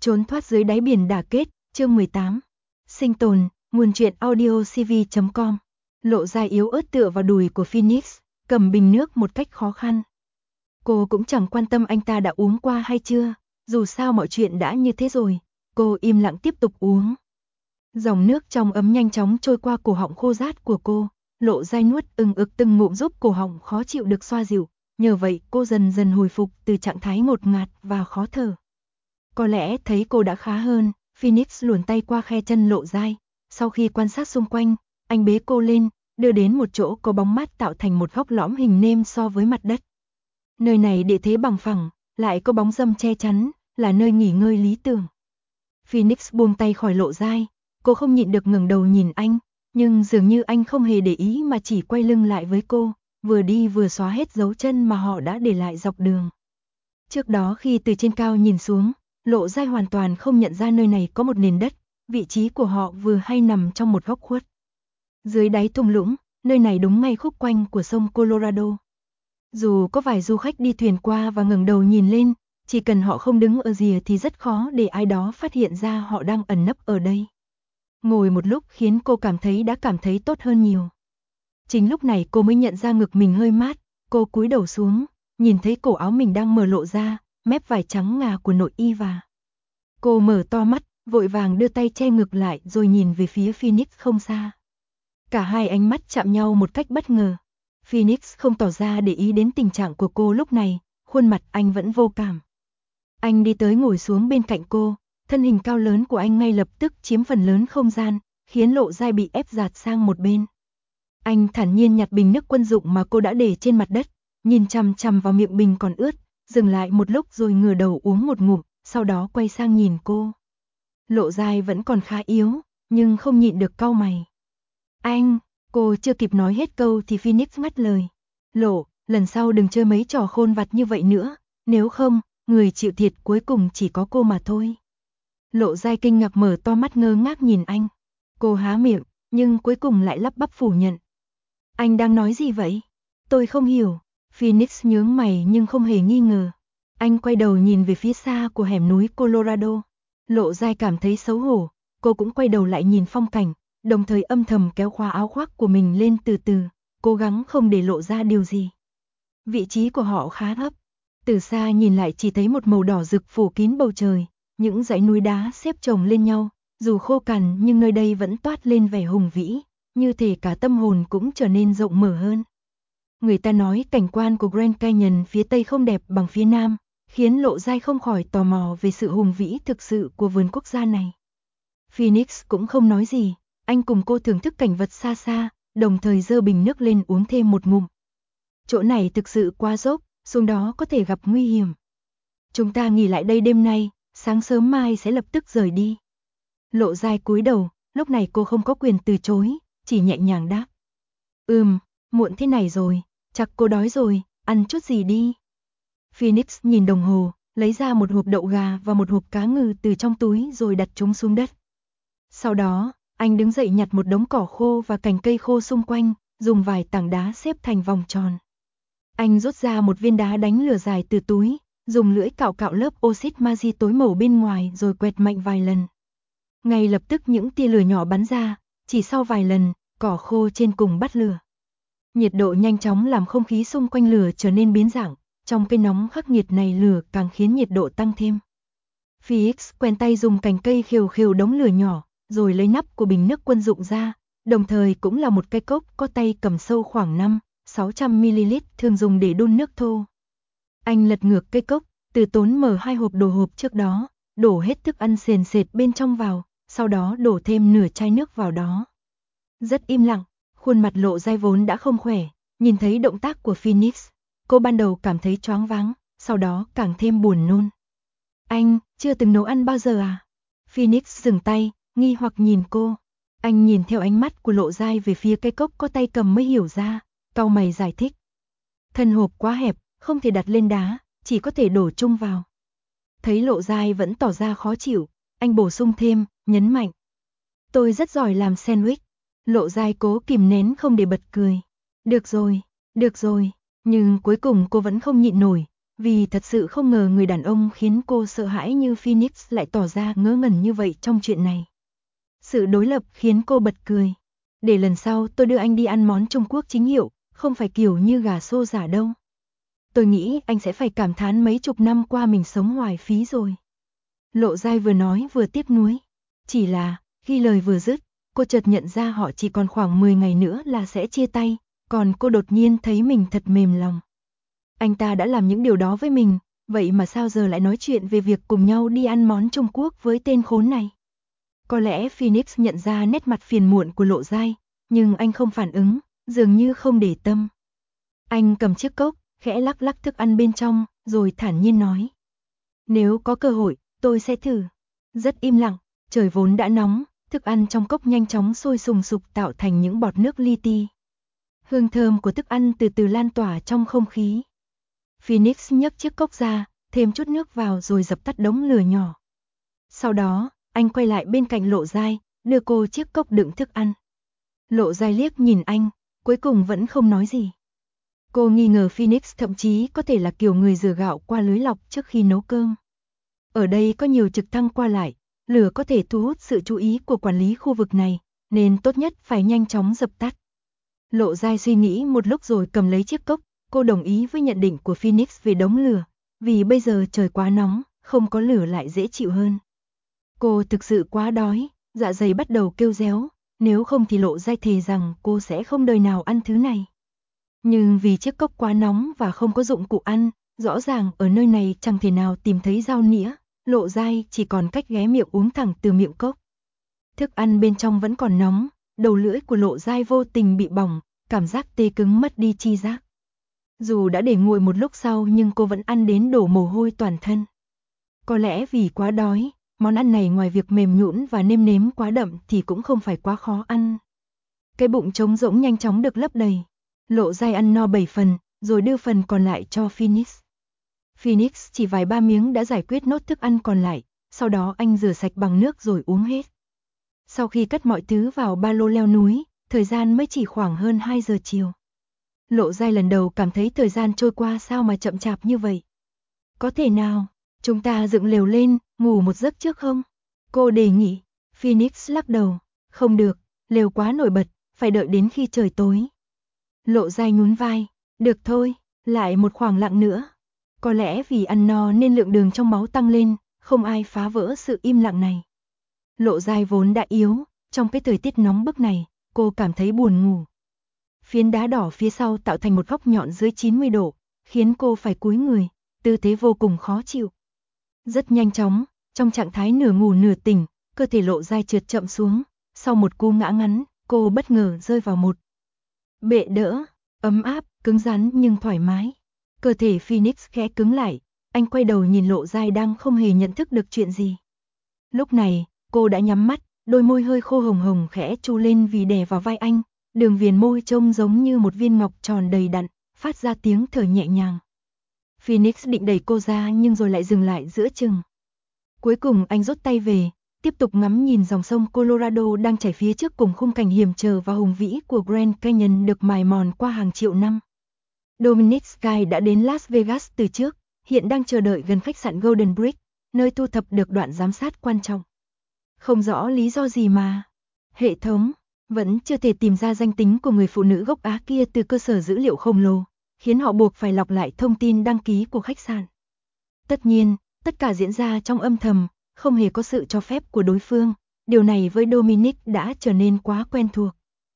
Trốn thoát dưới đáy biển đả kết, chương 18. Sinh tồn, nguồn truyện audio cv.com. Lộ Giai yếu ớt tựa vào đùi của Phoenix, cầm bình nước một cách khó khăn. Cô cũng chẳng quan tâm anh ta đã uống qua hay chưa, dù sao mọi chuyện đã như thế rồi, cô im lặng tiếp tục uống. Dòng nước trong ấm nhanh chóng trôi qua cổ họng khô rát của cô, Lộ Giai nuốt ừng ực từng ngụm giúp cổ họng khó chịu được xoa dịu, nhờ vậy cô dần dần hồi phục từ trạng thái ngột ngạt và khó thở. Có lẽ thấy cô đã khá hơn, Phoenix luồn tay qua khe chân Lộ Giai. Sau khi quan sát xung quanh, anh bế cô lên, đưa đến một chỗ có bóng mát tạo thành một góc lõm hình nêm so với mặt đất. Nơi này địa thế bằng phẳng, lại có bóng râm che chắn, là nơi nghỉ ngơi lý tưởng. Phoenix buông tay khỏi Lộ Giai, cô không nhịn được ngẩng đầu nhìn anh, nhưng dường như anh không hề để ý mà chỉ quay lưng lại với cô, vừa đi vừa xóa hết dấu chân mà họ đã để lại dọc đường. Trước đó khi từ trên cao nhìn xuống, Lộ Giai hoàn toàn không nhận ra nơi này có một nền đất, vị trí của họ vừa hay nằm trong một góc khuất. Dưới đáy thung lũng, nơi này đúng ngay khúc quanh của sông Colorado. Dù có vài du khách đi thuyền qua và ngẩng đầu nhìn lên, chỉ cần họ không đứng ở rìa thì rất khó để ai đó phát hiện ra họ đang ẩn nấp ở đây. Ngồi một lúc khiến cô cảm thấy tốt hơn nhiều. Chính lúc này cô mới nhận ra ngực mình hơi mát, cô cúi đầu xuống, nhìn thấy cổ áo mình đang mở lộ ra, mép vải trắng ngà của nội y và. Cô mở to mắt, vội vàng đưa tay che ngực lại rồi nhìn về phía Phoenix không xa. Cả hai ánh mắt chạm nhau một cách bất ngờ. Phoenix không tỏ ra để ý đến tình trạng của cô lúc này, khuôn mặt anh vẫn vô cảm. Anh đi tới ngồi xuống bên cạnh cô, thân hình cao lớn của anh ngay lập tức chiếm phần lớn không gian, khiến Lộ Giai bị ép dạt sang một bên. Anh thản nhiên nhặt bình nước quân dụng mà cô đã để trên mặt đất, nhìn chằm chằm vào miệng bình còn ướt, dừng lại một lúc rồi ngửa đầu uống một ngụm, sau đó quay sang nhìn cô. Lộ Giai vẫn còn khá yếu, nhưng không nhịn được cau mày. Anh, cô chưa kịp nói hết câu thì Phoenix ngắt lời. Lộ, lần sau đừng chơi mấy trò khôn vặt như vậy nữa, nếu không, người chịu thiệt cuối cùng chỉ có cô mà thôi. Lộ Giai kinh ngạc mở to mắt ngơ ngác nhìn anh. Cô há miệng, nhưng cuối cùng lại lắp bắp phủ nhận. Anh đang nói gì vậy? Tôi không hiểu. Phoenix nhướng mày nhưng không hề nghi ngờ. Anh quay đầu nhìn về phía xa của hẻm núi Colorado. Lộ Giai cảm thấy xấu hổ, cô cũng quay đầu lại nhìn phong cảnh, đồng thời âm thầm kéo khóa áo khoác của mình lên từ từ, cố gắng không để lộ ra điều gì. Vị trí của họ khá thấp, từ xa nhìn lại chỉ thấy một màu đỏ rực phủ kín bầu trời, những dãy núi đá xếp chồng lên nhau, dù khô cằn nhưng nơi đây vẫn toát lên vẻ hùng vĩ, như thể cả tâm hồn cũng trở nên rộng mở hơn. Người ta nói cảnh quan của Grand Canyon phía Tây không đẹp bằng phía Nam, khiến Lộ Giai không khỏi tò mò về sự hùng vĩ thực sự của vườn quốc gia này. Phoenix cũng không nói gì, anh cùng cô thưởng thức cảnh vật xa xa, đồng thời giơ bình nước lên uống thêm một ngụm. Chỗ này thực sự quá dốc, xuống đó có thể gặp nguy hiểm. Chúng ta nghỉ lại đây đêm nay, sáng sớm mai sẽ lập tức rời đi. Lộ Giai cúi đầu, lúc này cô không có quyền từ chối, chỉ nhẹ nhàng đáp. Muộn thế này rồi, chắc cô đói rồi, ăn chút gì đi. Phoenix nhìn đồng hồ, lấy ra một hộp đậu gà và một hộp cá ngừ từ trong túi rồi đặt chúng xuống đất. Sau đó, anh đứng dậy nhặt một đống cỏ khô và cành cây khô xung quanh, dùng vài tảng đá xếp thành vòng tròn. Anh rút ra một viên đá đánh lửa dài từ túi, dùng lưỡi cạo cạo lớp oxit magie tối màu bên ngoài rồi quẹt mạnh vài lần. Ngay lập tức những tia lửa nhỏ bắn ra, chỉ sau vài lần, cỏ khô trên cùng bắt lửa. Nhiệt độ nhanh chóng làm không khí xung quanh lửa trở nên biến dạng, trong cái nóng khắc nghiệt này lửa càng khiến nhiệt độ tăng thêm. Phoenix quen tay dùng cành cây khều khều đống lửa nhỏ, rồi lấy nắp của bình nước quân dụng ra, đồng thời cũng là một cái cốc có tay cầm sâu khoảng 500-600ml thường dùng để đun nước thô. Anh lật ngược cây cốc, từ tốn mở hai hộp đồ hộp trước đó, đổ hết thức ăn sền sệt bên trong vào, sau đó đổ thêm nửa chai nước vào đó. Rất im lặng, khuôn mặt Lộ Giai vốn đã không khỏe, nhìn thấy động tác của Phoenix, cô ban đầu cảm thấy choáng váng, sau đó càng thêm buồn nôn. Anh, chưa từng nấu ăn bao giờ à? Phoenix dừng tay, nghi hoặc nhìn cô. Anh nhìn theo ánh mắt của Lộ Giai về phía cái cốc có tay cầm mới hiểu ra, cau mày giải thích. Thân hộp quá hẹp, không thể đặt lên đá, chỉ có thể đổ chung vào. Thấy Lộ Giai vẫn tỏ ra khó chịu, anh bổ sung thêm, nhấn mạnh. Tôi rất giỏi làm sandwich. Lộ Giai cố kìm nén không để bật cười. Được rồi, nhưng cuối cùng cô vẫn không nhịn nổi, vì thật sự không ngờ người đàn ông khiến cô sợ hãi như Phoenix lại tỏ ra ngớ ngẩn như vậy trong chuyện này. Sự đối lập khiến cô bật cười. Để lần sau tôi đưa anh đi ăn món Trung Quốc chính hiệu, không phải kiểu như gà xô giả đâu. Tôi nghĩ anh sẽ phải cảm thán mấy chục năm qua mình sống hoài phí rồi. Lộ Giai vừa nói vừa tiếc nuối. Chỉ là, khi lời vừa dứt, cô chợt nhận ra họ chỉ còn khoảng 10 ngày nữa là sẽ chia tay, còn cô đột nhiên thấy mình thật mềm lòng. Anh ta đã làm những điều đó với mình, vậy mà sao giờ lại nói chuyện về việc cùng nhau đi ăn món Trung Quốc với tên khốn này? Có lẽ Phoenix nhận ra nét mặt phiền muộn của Lộ Giai, nhưng anh không phản ứng, dường như không để tâm. Anh cầm chiếc cốc, khẽ lắc lắc thức ăn bên trong, rồi thản nhiên nói. Nếu có cơ hội, tôi sẽ thử. Rất im lặng, trời vốn đã nóng, thức ăn trong cốc nhanh chóng sôi sùng sục tạo thành những bọt nước li ti. Hương thơm của thức ăn từ từ lan tỏa trong không khí. Phoenix nhấc chiếc cốc ra, thêm chút nước vào rồi dập tắt đống lửa nhỏ. Sau đó, anh quay lại bên cạnh Lộ Giai, đưa cô chiếc cốc đựng thức ăn. Lộ Giai liếc nhìn anh, cuối cùng vẫn không nói gì. Cô nghi ngờ Phoenix thậm chí có thể là kiểu người rửa gạo qua lưới lọc trước khi nấu cơm. Ở đây có nhiều trực thăng qua lại, lửa có thể thu hút sự chú ý của quản lý khu vực này, nên tốt nhất phải nhanh chóng dập tắt. Lộ Giai suy nghĩ một lúc rồi cầm lấy chiếc cốc, cô đồng ý với nhận định của Phoenix về đống lửa, vì bây giờ trời quá nóng, không có lửa lại dễ chịu hơn. Cô thực sự quá đói, dạ dày bắt đầu kêu réo, nếu không thì Lộ Giai thề rằng cô sẽ không đời nào ăn thứ này. Nhưng vì chiếc cốc quá nóng và không có dụng cụ ăn, rõ ràng ở nơi này chẳng thể nào tìm thấy dao nĩa, Lộ Giai chỉ còn cách ghé miệng uống thẳng từ miệng cốc. Thức ăn bên trong vẫn còn nóng, đầu lưỡi của Lộ Giai vô tình bị bỏng, cảm giác tê cứng mất đi chi giác. Dù đã để nguội một lúc sau nhưng cô vẫn ăn đến đổ mồ hôi toàn thân. Có lẽ vì quá đói, món ăn này ngoài việc mềm nhũn và nêm nếm quá đậm thì cũng không phải quá khó ăn. Cái bụng trống rỗng nhanh chóng được lấp đầy. Lộ Giai ăn no 7 phần, rồi đưa phần còn lại cho Phoenix. Phoenix chỉ vài ba miếng đã giải quyết nốt thức ăn còn lại, sau đó anh rửa sạch bằng nước rồi uống hết. Sau khi cất mọi thứ vào ba lô leo núi, thời gian mới chỉ khoảng hơn 2 giờ chiều. Lộ Giai lần đầu cảm thấy thời gian trôi qua sao mà chậm chạp như vậy. Có thể nào, chúng ta dựng lều lên, ngủ một giấc trước không? Cô đề nghị. Phoenix lắc đầu. Không được, lều quá nổi bật, phải đợi đến khi trời tối. Lộ Giai nhún vai. Được thôi, lại một khoảng lặng nữa. Có lẽ vì ăn no nên lượng đường trong máu tăng lên, không ai phá vỡ sự im lặng này. Lộ Giai vốn đã yếu, trong cái thời tiết nóng bức này, cô cảm thấy buồn ngủ. Phiến đá đỏ phía sau tạo thành một góc nhọn dưới 90 độ, khiến cô phải cúi người, tư thế vô cùng khó chịu. Rất nhanh chóng, trong trạng thái nửa ngủ nửa tỉnh, cơ thể Lộ Giai trượt chậm xuống, sau một cú ngã ngắn, cô bất ngờ rơi vào một bệ đỡ, ấm áp, cứng rắn nhưng thoải mái. Cơ thể Phoenix khẽ cứng lại, anh quay đầu nhìn Lộ Giai đang không hề nhận thức được chuyện gì. Lúc này, cô đã nhắm mắt, đôi môi hơi khô hồng hồng khẽ chu lên vì đè vào vai anh, đường viền môi trông giống như một viên ngọc tròn đầy đặn, phát ra tiếng thở nhẹ nhàng. Phoenix định đẩy cô ra nhưng rồi lại dừng lại giữa chừng. Cuối cùng anh rút tay về, tiếp tục ngắm nhìn dòng sông Colorado đang chảy phía trước cùng khung cảnh hiểm trở và hùng vĩ của Grand Canyon được mài mòn qua hàng triệu năm. Dominic Sky đã đến Las Vegas từ trước, hiện đang chờ đợi gần khách sạn Golden Brick, nơi thu thập được đoạn giám sát quan trọng. Không rõ lý do gì mà hệ thống vẫn chưa thể tìm ra danh tính của người phụ nữ gốc Á kia từ cơ sở dữ liệu khổng lồ, khiến họ buộc phải lọc lại thông tin đăng ký của khách sạn. Tất nhiên, tất cả diễn ra trong âm thầm, không hề có sự cho phép của đối phương, điều này với Dominic đã trở nên quá quen thuộc.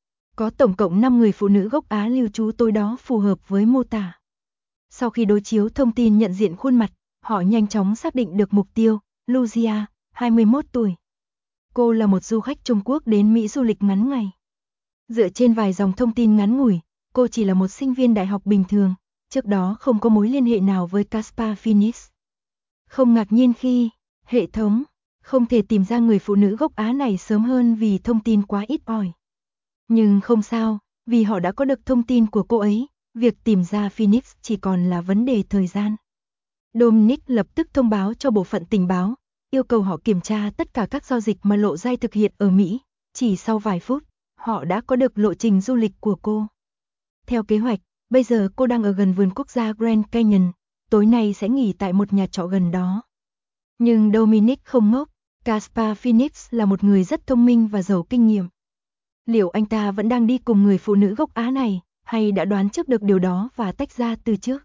Có tổng cộng 5 người phụ nữ gốc Á lưu trú tối đó phù hợp với mô tả. Sau khi đối chiếu thông tin nhận diện khuôn mặt, họ nhanh chóng xác định được mục tiêu, Lucia, 21 tuổi. Cô là một du khách Trung Quốc đến Mỹ du lịch ngắn ngày. Dựa trên vài dòng thông tin ngắn ngủi, cô chỉ là một sinh viên đại học bình thường, trước đó không có mối liên hệ nào với Caspar Phoenix. Không ngạc nhiên khi hệ thống không thể tìm ra người phụ nữ gốc Á này sớm hơn vì thông tin quá ít ỏi. Nhưng không sao, vì họ đã có được thông tin của cô ấy, việc tìm ra Phoenix chỉ còn là vấn đề thời gian. Dominic lập tức thông báo cho bộ phận tình báo, yêu cầu họ kiểm tra tất cả các giao dịch mà Lộ Giai thực hiện ở Mỹ. Chỉ sau vài phút, họ đã có được lộ trình du lịch của cô. Theo kế hoạch, bây giờ cô đang ở gần vườn quốc gia Grand Canyon. tối nay sẽ nghỉ tại một nhà trọ gần đó. Nhưng Dominic không ngốc, Caspar Phoenix là một người rất thông minh và giàu kinh nghiệm. Liệu anh ta vẫn đang đi cùng người phụ nữ gốc Á này, hay đã đoán trước được điều đó và tách ra từ trước?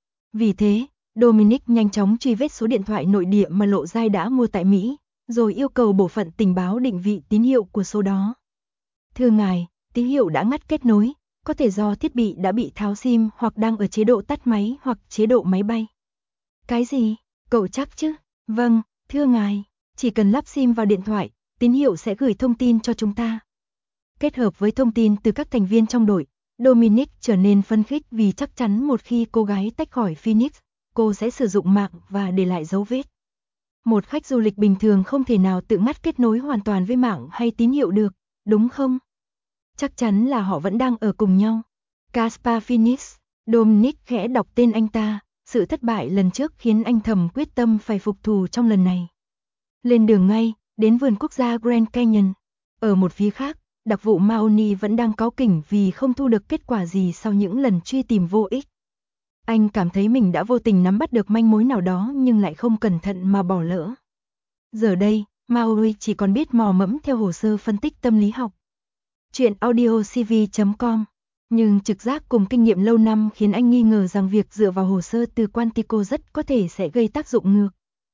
Vì thế, Dominic nhanh chóng truy vết số điện thoại nội địa mà Lộ Giai đã mua tại Mỹ, rồi yêu cầu bộ phận tình báo định vị tín hiệu của số đó. Thưa ngài, tín hiệu đã ngắt kết nối, có thể do thiết bị đã bị tháo sim hoặc đang ở chế độ tắt máy hoặc chế độ máy bay. Cái gì? Cậu chắc chứ? Vâng, thưa ngài, chỉ cần lắp sim vào điện thoại, tín hiệu sẽ gửi thông tin cho chúng ta. Kết hợp với thông tin từ các thành viên trong đội, Dominic trở nên phấn khích vì chắc chắn một khi cô gái tách khỏi Phoenix, cô sẽ sử dụng mạng và để lại dấu vết. Một khách du lịch bình thường không thể nào tự ngắt kết nối hoàn toàn với mạng hay tín hiệu được, đúng không? Chắc chắn là họ vẫn đang ở cùng nhau. Caspar Phoenix, Dominic khẽ đọc tên anh ta, sự thất bại lần trước khiến anh thầm quyết tâm phải phục thù trong lần này. Lên đường ngay, đến vườn quốc gia Grand Canyon. Ở một phía khác, đặc vụ Mahoney vẫn đang cáu kỉnh vì không thu được kết quả gì sau những lần truy tìm vô ích. Anh cảm thấy mình đã vô tình nắm bắt được manh mối nào đó nhưng lại không cẩn thận mà bỏ lỡ. Giờ đây, Mahoney chỉ còn biết mò mẫm theo hồ sơ phân tích tâm lý học. Chuyện audiocv.com. Nhưng trực giác cùng kinh nghiệm lâu năm khiến anh nghi ngờ rằng việc dựa vào hồ sơ từ Quantico rất có thể sẽ gây tác dụng ngược.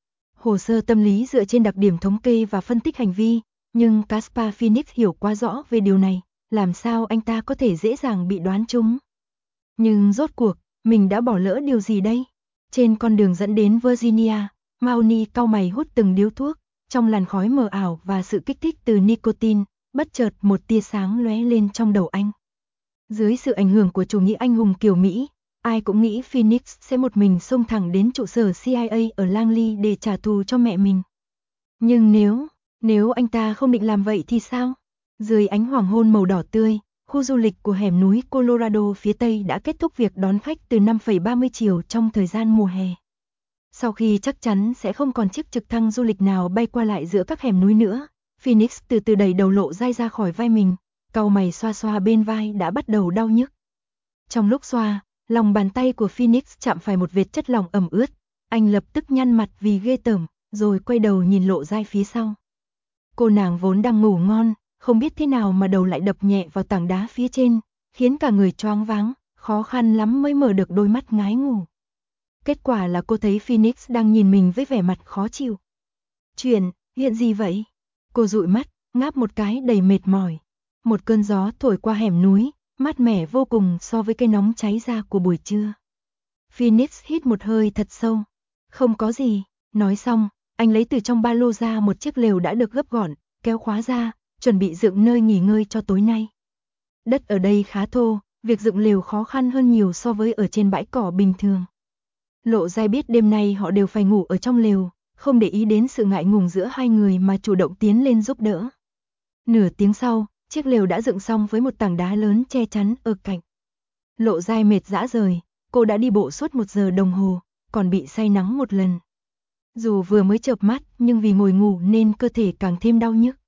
Hồ sơ tâm lý dựa trên đặc điểm thống kê và phân tích hành vi, nhưng Caspar Phoenix hiểu quá rõ về điều này, làm sao anh ta có thể dễ dàng bị đoán trúng. Nhưng rốt cuộc, mình đã bỏ lỡ điều gì đây? Trên con đường dẫn đến Virginia, Mahoney cau mày hút từng điếu thuốc, trong làn khói mờ ảo và sự kích thích từ nicotine, bất chợt một tia sáng lóe lên trong đầu anh. Dưới sự ảnh hưởng của chủ nghĩa anh hùng kiểu Mỹ, ai cũng nghĩ Phoenix sẽ một mình xông thẳng đến trụ sở CIA ở Langley để trả thù cho mẹ mình. Nhưng nếu anh ta không định làm vậy thì sao? Dưới ánh hoàng hôn màu đỏ tươi, khu du lịch của hẻm núi Colorado phía Tây đã kết thúc việc đón khách từ 5:30 chiều trong thời gian mùa hè. Sau khi chắc chắn sẽ không còn chiếc trực thăng du lịch nào bay qua lại giữa các hẻm núi nữa, Phoenix từ từ đẩy đầu Lộ Giai ra khỏi vai mình, cau mày xoa xoa bên vai đã bắt đầu đau nhức. Trong lúc xoa, lòng bàn tay của Phoenix chạm phải một vệt chất lỏng ẩm ướt, anh lập tức nhăn mặt vì ghê tởm, rồi quay đầu nhìn Lộ Giai phía sau. Cô nàng vốn đang ngủ ngon, không biết thế nào mà đầu lại đập nhẹ vào tảng đá phía trên, khiến cả người choáng váng, khó khăn lắm mới mở được đôi mắt ngái ngủ. Kết quả là cô thấy Phoenix đang nhìn mình với vẻ mặt khó chịu. Chuyện gì vậy? Cô dụi mắt, ngáp một cái đầy mệt mỏi. Một cơn gió thổi qua hẻm núi, mát mẻ vô cùng so với cái nóng cháy da của buổi trưa. Phoenix hít một hơi thật sâu. Không có gì, nói xong, anh lấy từ trong ba lô ra một chiếc lều đã được gấp gọn, kéo khóa ra, chuẩn bị dựng nơi nghỉ ngơi cho tối nay. Đất ở đây khá thô, việc dựng lều khó khăn hơn nhiều so với ở trên bãi cỏ bình thường. Lộ Giai biết đêm nay họ đều phải ngủ ở trong lều, không để ý đến sự ngại ngùng giữa hai người mà chủ động tiến lên giúp đỡ. Nửa tiếng sau, chiếc lều đã dựng xong với một tảng đá lớn che chắn ở cạnh. Lộ Giai mệt rã rời, cô đã đi bộ suốt 1 giờ đồng hồ, còn bị say nắng một lần. Dù vừa mới chợp mắt nhưng vì ngồi ngủ nên cơ thể càng thêm đau nhức.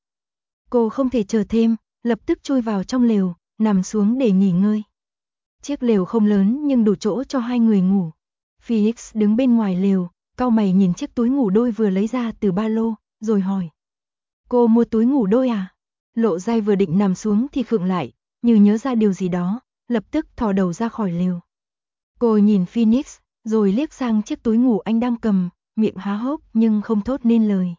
Cô không thể chờ thêm, lập tức chui vào trong lều, nằm xuống để nghỉ ngơi. Chiếc lều không lớn nhưng đủ chỗ cho hai người ngủ. Phoenix đứng bên ngoài lều, cau mày nhìn chiếc túi ngủ đôi vừa lấy ra từ ba lô, rồi hỏi. Cô mua túi ngủ đôi à? Lộ Giai vừa định nằm xuống thì khựng lại, như nhớ ra điều gì đó, lập tức thò đầu ra khỏi lều. Cô nhìn Phoenix, rồi liếc sang chiếc túi ngủ anh đang cầm, miệng há hốc nhưng không thốt nên lời.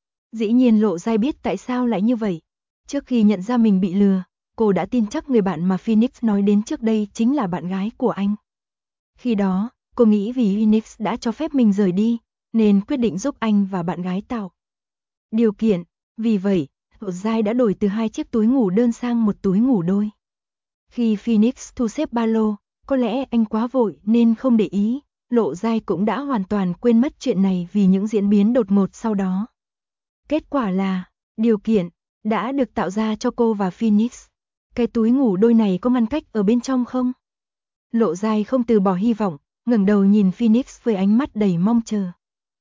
Dĩ nhiên Lộ Giai biết tại sao lại như vậy. Trước khi nhận ra mình bị lừa, cô đã tin chắc người bạn mà Phoenix nói đến trước đây chính là bạn gái của anh. Khi đó, cô nghĩ vì Phoenix đã cho phép mình rời đi, nên quyết định giúp anh và bạn gái tạo điều kiện. Vì vậy, Lộ Giai đã đổi từ 2 chiếc túi ngủ đơn sang một túi ngủ đôi. Khi Phoenix thu xếp ba lô, có lẽ anh quá vội nên không để ý, Lộ Giai cũng đã hoàn toàn quên mất chuyện này vì những diễn biến đột ngột sau đó. Kết quả là, điều kiện đã được tạo ra cho cô và Phoenix. Cái túi ngủ đôi này có ngăn cách ở bên trong không? Lộ Giai không từ bỏ hy vọng, ngẩng đầu nhìn Phoenix với ánh mắt đầy mong chờ.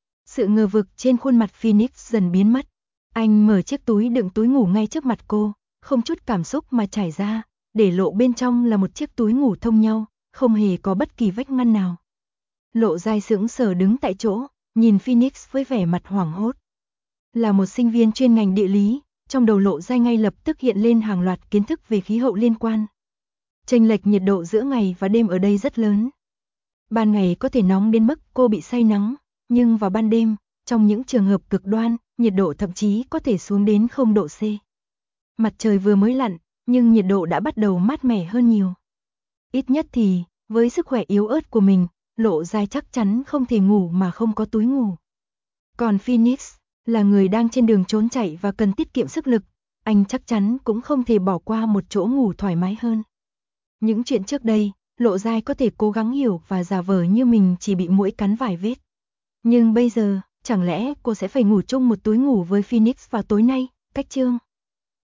Sự ngờ vực trên khuôn mặt Phoenix dần biến mất. Anh mở chiếc túi đựng túi ngủ ngay trước mặt cô, không chút cảm xúc mà trải ra, để lộ bên trong là một chiếc túi ngủ thông nhau, không hề có bất kỳ vách ngăn nào. Lộ Giai sững sờ đứng tại chỗ, nhìn Phoenix với vẻ mặt hoảng hốt. Là một sinh viên chuyên ngành địa lý, trong đầu Lộ Giai ngay lập tức hiện lên hàng loạt kiến thức về khí hậu liên quan. Chênh lệch nhiệt độ giữa ngày và đêm ở đây rất lớn. Ban ngày có thể nóng đến mức cô bị say nắng, nhưng vào ban đêm, trong những trường hợp cực đoan, nhiệt độ thậm chí có thể xuống đến 0 độ C. Mặt trời vừa mới lặn, nhưng nhiệt độ đã bắt đầu mát mẻ hơn nhiều. Ít nhất thì, với sức khỏe yếu ớt của mình, Lộ Giai chắc chắn không thể ngủ mà không có túi ngủ. Còn Phoenix, là người đang trên đường trốn chạy và cần tiết kiệm sức lực, anh chắc chắn cũng không thể bỏ qua một chỗ ngủ thoải mái hơn. Những chuyện trước đây, Lộ Giai có thể cố gắng hiểu và giả vờ như mình chỉ bị muỗi cắn vài vết. Nhưng bây giờ, chẳng lẽ cô sẽ phải ngủ chung một túi ngủ với Phoenix vào tối nay? Cách chương